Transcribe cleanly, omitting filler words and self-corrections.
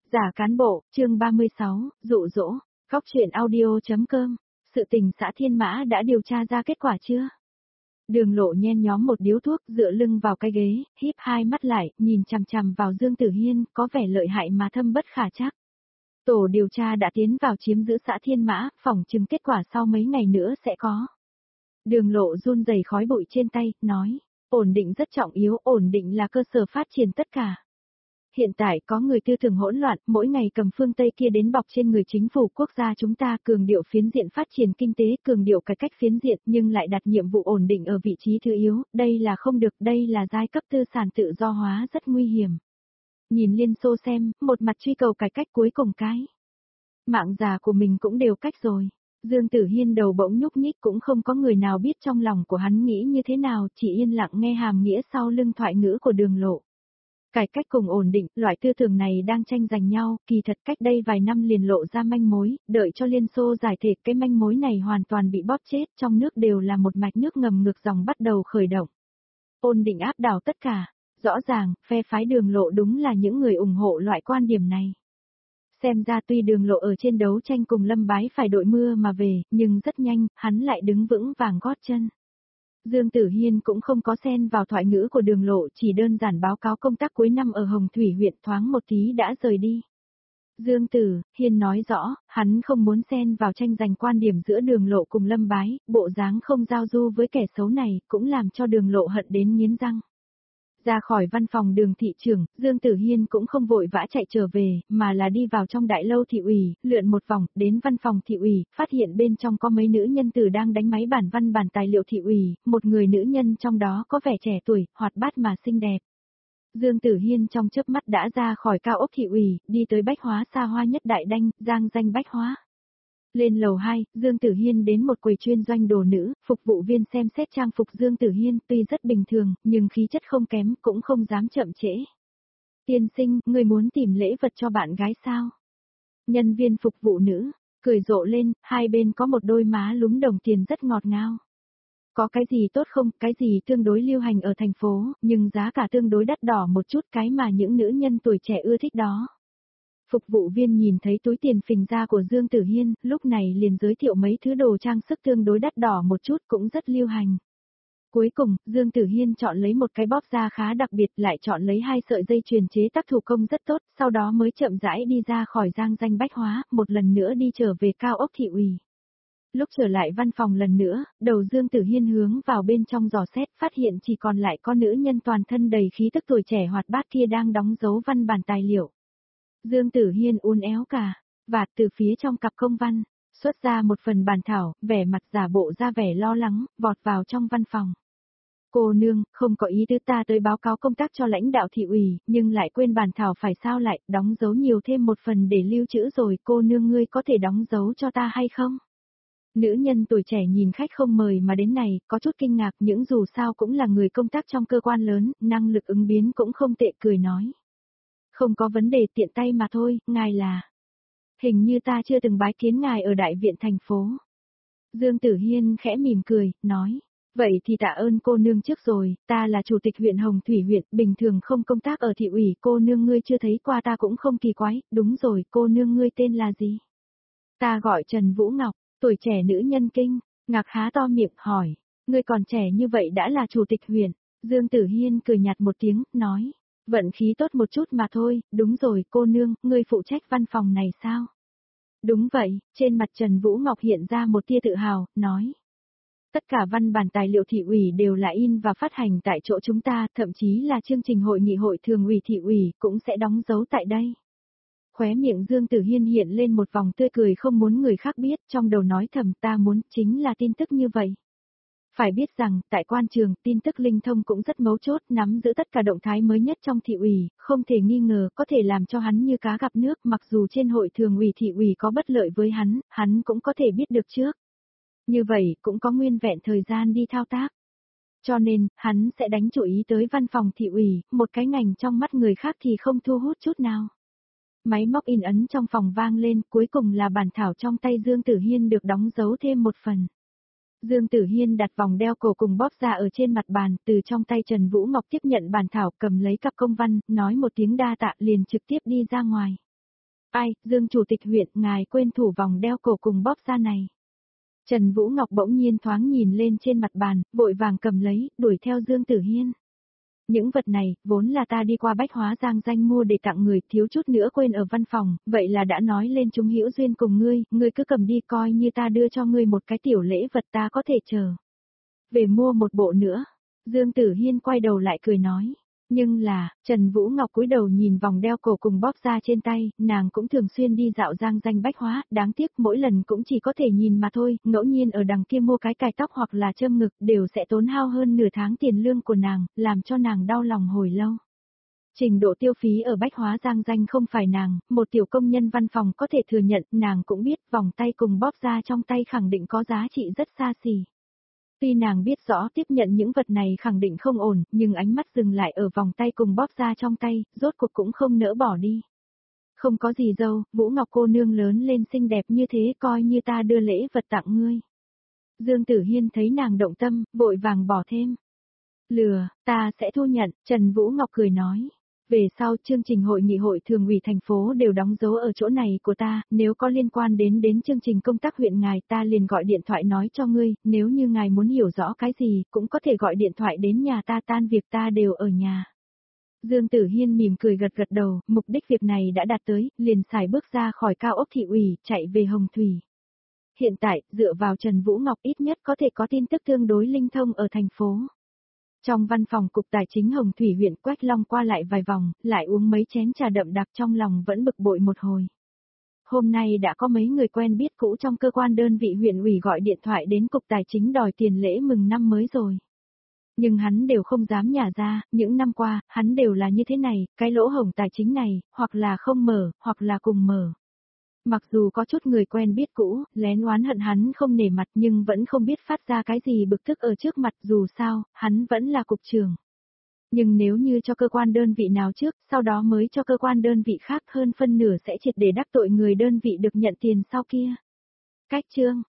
Giả cán bộ, chương 36, dụ dỗ, góc truyện audio.com, sự tình xã Thiên Mã đã điều tra ra kết quả chưa? Đường Lộ nhen nhóm một điếu thuốc dựa lưng vào cái ghế, híp hai mắt lại, nhìn chằm chằm vào Dương Tử Hiên, có vẻ lợi hại mà thâm bất khả trắc. Tổ điều tra đã tiến vào chiếm giữ xã Thiên Mã, phỏng chừng kết quả sau mấy ngày nữa sẽ có. Đường Lộ run rẩy khói bụi trên tay, nói, ổn định rất trọng yếu, ổn định là cơ sở phát triển tất cả. Hiện tại có người tư tưởng hỗn loạn, mỗi ngày cầm phương Tây kia đến bọc trên người chính phủ quốc gia chúng ta, cường điệu phiến diện phát triển kinh tế, cường điệu cải cách phiến diện, nhưng lại đặt nhiệm vụ ổn định ở vị trí thứ yếu, đây là không được, đây là giai cấp tư sản tự do hóa rất nguy hiểm. Nhìn Liên Xô xem, một mặt truy cầu cải cách cuối cùng cái mạng già của mình cũng đều cách rồi. Dương Tử Hiên đầu bỗng nhúc nhích, cũng không có người nào biết trong lòng của hắn nghĩ như thế nào, chỉ yên lặng nghe hàm nghĩa sau lưng thoại ngữ của Đường Lộ. Cải cách cùng ổn định, loại tư tưởng này đang tranh giành nhau, kỳ thật cách đây vài năm liền lộ ra manh mối, đợi cho Liên Xô giải thể, cái manh mối này hoàn toàn bị bóp chết, trong nước đều là một mạch nước ngầm ngược dòng bắt đầu khởi động. Ổn định áp đảo tất cả, rõ ràng, phe phái Đường Lộ đúng là những người ủng hộ loại quan điểm này. Xem ra tuy Đường Lộ ở trên đấu tranh cùng Lâm Bái phải đội mưa mà về, nhưng rất nhanh, hắn lại đứng vững vàng gót chân. Dương Tử Hiên cũng không có xen vào thoại ngữ của Đường Lộ, chỉ đơn giản báo cáo công tác cuối năm ở Hồng Thủy huyện, thoáng một tí đã rời đi. Dương Tử Hiên nói rõ, hắn không muốn xen vào tranh giành quan điểm giữa Đường Lộ cùng Lâm Bái, bộ dáng không giao du với kẻ xấu này, cũng làm cho Đường Lộ hận đến nghiến răng. Ra khỏi văn phòng Đường thị trưởng, Dương Tử Hiên cũng không vội vã chạy trở về, mà là đi vào trong đại lâu thị ủy, lượn một vòng, đến văn phòng thị ủy, phát hiện bên trong có mấy nữ nhân tử đang đánh máy bản văn bản tài liệu thị ủy, một người nữ nhân trong đó có vẻ trẻ tuổi, hoạt bát mà xinh đẹp. Dương Tử Hiên trong chớp mắt đã ra khỏi cao ốc thị ủy, đi tới bách hóa xa hoa nhất đại đanh, giang danh bách hóa. Lên lầu 2, Dương Tử Hiên đến một quầy chuyên doanh đồ nữ, phục vụ viên xem xét trang phục Dương Tử Hiên tuy rất bình thường, nhưng khí chất không kém, cũng không dám chậm trễ. Tiên sinh, người muốn tìm lễ vật cho bạn gái sao? Nhân viên phục vụ nữ, cười rộ lên, hai bên có một đôi má lúm đồng tiền rất ngọt ngào. Có cái gì tốt không, cái gì tương đối lưu hành ở thành phố, nhưng giá cả tương đối đắt đỏ một chút, cái mà những nữ nhân tuổi trẻ ưa thích đó. Phục vụ viên nhìn thấy túi tiền phình ra của Dương Tử Hiên, lúc này liền giới thiệu mấy thứ đồ trang sức tương đối đắt đỏ một chút cũng rất lưu hành. Cuối cùng, Dương Tử Hiên chọn lấy một cái bóp da khá đặc biệt, lại chọn lấy 2 sợi dây chuyền chế tác thủ công rất tốt, sau đó mới chậm rãi đi ra khỏi giang danh bách hóa, một lần nữa đi trở về cao ốc thị ủy. Lúc trở lại văn phòng lần nữa, đầu Dương Tử Hiên hướng vào bên trong dò xét, phát hiện chỉ còn lại có nữ nhân toàn thân đầy khí tức tuổi trẻ hoạt bát kia đang đóng dấu văn bản tài liệu. Dương Tử Hiên uốn éo cả, vạt từ phía trong cặp công văn, xuất ra một phần bản thảo, vẻ mặt giả bộ ra vẻ lo lắng, vọt vào trong văn phòng. Cô nương, không có ý tứ ta tới báo cáo công tác cho lãnh đạo thị ủy, nhưng lại quên bản thảo phải sao lại, đóng dấu nhiều thêm một phần để lưu trữ rồi, cô nương ngươi có thể đóng dấu cho ta hay không? Nữ nhân tuổi trẻ nhìn khách không mời mà đến này, có chút kinh ngạc, những dù sao cũng là người công tác trong cơ quan lớn, năng lực ứng biến cũng không tệ, cười nói. Không có vấn đề, tiện tay mà thôi, ngài là. Hình như ta chưa từng bái kiến ngài ở đại viện thành phố. Dương Tử Hiên khẽ mỉm cười, nói. Vậy thì tạ ơn cô nương trước rồi, ta là chủ tịch huyện Hồng Thủy huyện, bình thường không công tác ở thị ủy, cô nương ngươi chưa thấy qua ta cũng không kỳ quái, đúng rồi, cô nương ngươi tên là gì? Ta gọi Trần Vũ Ngọc, tuổi trẻ nữ nhân kinh, ngạc há to miệng hỏi, ngươi còn trẻ như vậy đã là chủ tịch huyện. Dương Tử Hiên cười nhạt một tiếng, nói. Vận khí tốt một chút mà thôi, đúng rồi cô nương, ngươi phụ trách văn phòng này sao? Đúng vậy, trên mặt Trần Vũ Ngọc hiện ra một tia tự hào, nói. Tất cả văn bản tài liệu thị ủy đều là in và phát hành tại chỗ chúng ta, thậm chí là chương trình hội nghị hội thường ủy thị ủy cũng sẽ đóng dấu tại đây. Khóe miệng Dương Tử Hiên hiện lên một vòng tươi cười không muốn người khác biết, trong đầu nói thầm ta muốn chính là tin tức như vậy. Phải biết rằng, tại quan trường, tin tức linh thông cũng rất mấu chốt, nắm giữ tất cả động thái mới nhất trong thị ủy, không thể nghi ngờ, có thể làm cho hắn như cá gặp nước, mặc dù trên hội thường ủy thị ủy có bất lợi với hắn cũng có thể biết được trước. Như vậy, cũng có nguyên vẹn thời gian đi thao tác. Cho nên, hắn sẽ đánh chú ý tới văn phòng thị ủy, một cái ngành trong mắt người khác thì không thu hút chút nào. Máy móc in ấn trong phòng vang lên, cuối cùng là bản thảo trong tay Dương Tử Hiên được đóng dấu thêm một phần. Dương Tử Hiên đặt vòng đeo cổ cùng bóp ra ở trên mặt bàn, từ trong tay Trần Vũ Ngọc tiếp nhận bản thảo, cầm lấy cặp công văn, nói một tiếng đa tạ liền trực tiếp đi ra ngoài. Ai, Dương Chủ tịch huyện, ngài quên thủ vòng đeo cổ cùng bóp da này. Trần Vũ Ngọc bỗng nhiên thoáng nhìn lên trên mặt bàn, vội vàng cầm lấy, đuổi theo Dương Tử Hiên. Những vật này, vốn là ta đi qua Bách Hóa Giang Danh mua để tặng người, thiếu chút nữa quên ở văn phòng, vậy là đã nói lên chúng hữu duyên cùng ngươi cứ cầm đi coi như ta đưa cho ngươi một cái tiểu lễ vật ta có thể chờ. Về mua một bộ nữa. Dương Tử Hiên quay đầu lại cười nói. Nhưng là, Trần Vũ Ngọc cúi đầu nhìn vòng đeo cổ cùng bóp da trên tay, nàng cũng thường xuyên đi dạo Giang Danh Bách Hóa, đáng tiếc mỗi lần cũng chỉ có thể nhìn mà thôi, ngẫu nhiên ở đằng kia mua cái cài tóc hoặc là châm ngực đều sẽ tốn hao hơn nửa tháng tiền lương của nàng, làm cho nàng đau lòng hồi lâu. Trình độ tiêu phí ở Bách Hóa Giang Danh không phải nàng, một tiểu công nhân văn phòng có thể thừa nhận, nàng cũng biết vòng tay cùng bóp da trong tay khẳng định có giá trị rất xa xỉ. Tuy nàng biết rõ tiếp nhận những vật này khẳng định không ổn, nhưng ánh mắt dừng lại ở vòng tay cùng bóp da trong tay, rốt cuộc cũng không nỡ bỏ đi. Không có gì đâu, Vũ Ngọc cô nương lớn lên xinh đẹp như thế coi như ta đưa lễ vật tặng ngươi. Dương Tử Hiên thấy nàng động tâm, vội vàng bỏ thêm. Lừa, ta sẽ thu nhận, Trần Vũ Ngọc cười nói. Về sau chương trình hội nghị hội thường ủy thành phố đều đóng dấu ở chỗ này của ta, nếu có liên quan đến chương trình công tác huyện ngài ta liền gọi điện thoại nói cho ngươi, nếu như ngài muốn hiểu rõ cái gì cũng có thể gọi điện thoại đến nhà ta, tan việc ta đều ở nhà. Dương Tử Hiên mỉm cười gật gật đầu, mục đích việc này đã đạt tới, liền xài bước ra khỏi cao ốc thị ủy, chạy về Hồng Thủy. Hiện tại, dựa vào Trần Vũ Ngọc ít nhất có thể có tin tức tương đối linh thông ở thành phố. Trong văn phòng cục tài chính Hồng Thủy huyện Quách Long qua lại vài vòng, lại uống mấy chén trà đậm đặc trong lòng vẫn bực bội một hồi. Hôm nay đã có mấy người quen biết cũ trong cơ quan đơn vị huyện ủy gọi điện thoại đến cục tài chính đòi tiền lễ mừng năm mới rồi. Nhưng hắn đều không dám nhả ra, những năm qua, hắn đều là như thế này, cái lỗ hổng tài chính này, hoặc là không mở, hoặc là cùng mở. Mặc dù có chút người quen biết cũ, lén oán hận hắn không nể mặt nhưng vẫn không biết phát ra cái gì bực tức ở trước mặt, dù sao, hắn vẫn là cục trưởng. Nhưng nếu như cho cơ quan đơn vị nào trước, sau đó mới cho cơ quan đơn vị khác hơn phân nửa sẽ triệt để đắc tội người đơn vị được nhận tiền sau kia. Cách chương